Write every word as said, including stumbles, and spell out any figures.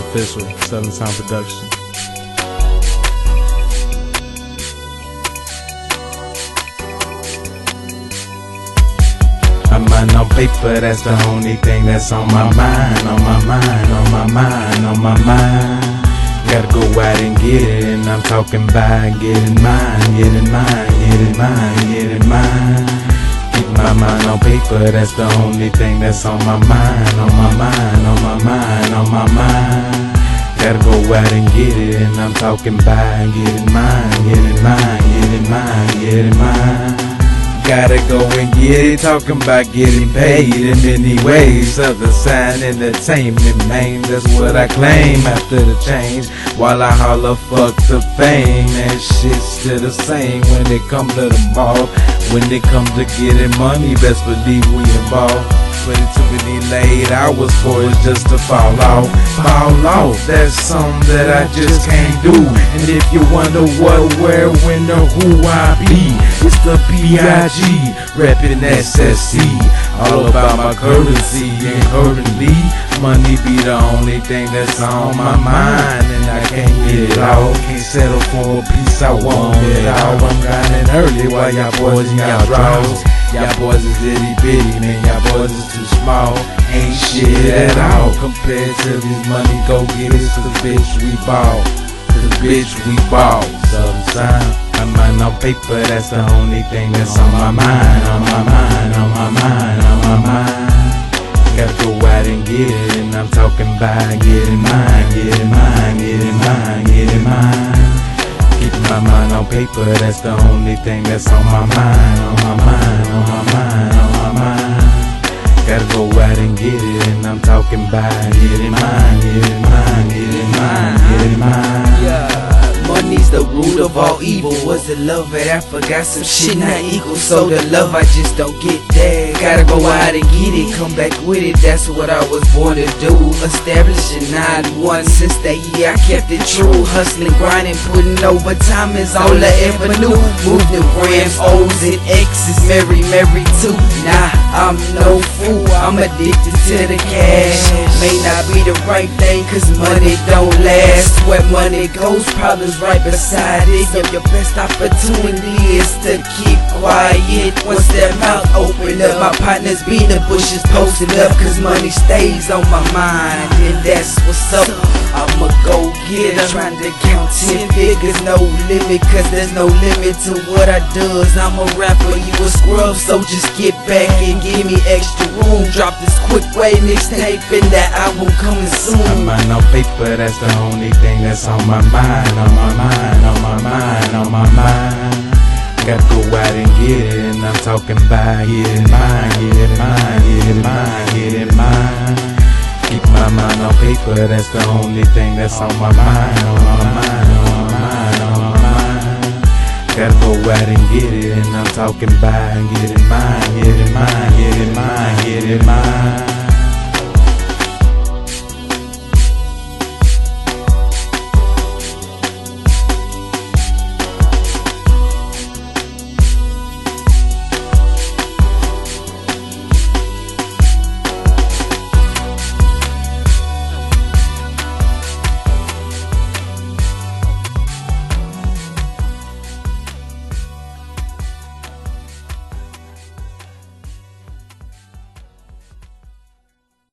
Official, Southern Sound Production. I'm on no paper, that's the only thing that's on my mind, on my mind, on my mind, on my mind. Gotta go out and get it, and I'm talking about getting mine, getting mine, getting mine, getting mine. Keep my mind on paper, that's the only thing that's on my mind, on my mind, on my mind, on my mind. Gotta go out and get it, and I'm talking about getting mine, getting mine, getting mine, getting mine. Gotta go and get it, talking about getting paid in many ways. Other sign entertainment, man, that's what I claim after the change. While I holler fuck the fame, that shit's still the same when it come to the ball. When it come to getting money, best believe we involved. But it took me late hours for it just to fall off. Fall off, that's something that I just can't do. And if you wonder what, where, when, or who I be, it's the B I G, reppin' S S C. All about my currency, and currently money be the only thing that's on my mind. And I can't get it all, can't settle for a piece, I want it all. I'm grinding early while y'all boys in y'all draws. Y'all boys is itty bitty, man, y'all boys is too small. Ain't shit at all compared to these money go getters. Cause bitch we ball, cause bitch we ball. Southern Sound, I'm on no paper, that's the only thing that's on my mind, on my mind, on my mind, on my mind. Gotta go out and get it, and I'm talking about getting mine, getting mine, getting mine, getting mine. Keep my mind on paper, that's the only thing that's on my mind, on my mind, on my mind, on my mind. Gotta go out and get it, and I'm talking about getting mine, getting mine, getting mine, getting mine. Yeah, money's the root of all evil. Was it love it? I forgot some shit not equal. So the love I just don't get there. Gotta go out and get it, come back with it. That's what I was born to do. Establishing ninety-one since that year I kept it true. Hustling, grinding, putting overtime is all I ever knew. Moved the grams, O's and X's, Mary, Mary too. Nah, I'm no fool, I'm addicted to the cash. May not be the right thing, cause money don't last. Where money goes, problems right beside it. Your, your best opportunity is to keep quiet. Once that mouth open up, my partners be in the bushes posted up. Cause money stays on my mind, and that's what's up. I'ma go get it, trying to count ten figures, no limit. Cause there's no limit to what I does. I'm a rapper, you a scrub, so just get back and give me extra room. Drop this quick way mixtape and that album coming soon. I'm on no paper, that's the only thing that's on my mind, on my mind, on my mind, on my mind. Gotta go out and get it, and I'm talking about getting mine, getting mine, getting mine, getting mine. Keep my mind on paper, that's the only thing that's on my mind, on my mind, on my mind, on my mind. Gotta go out and get it, and I'm talking about getting mine, getting mine, getting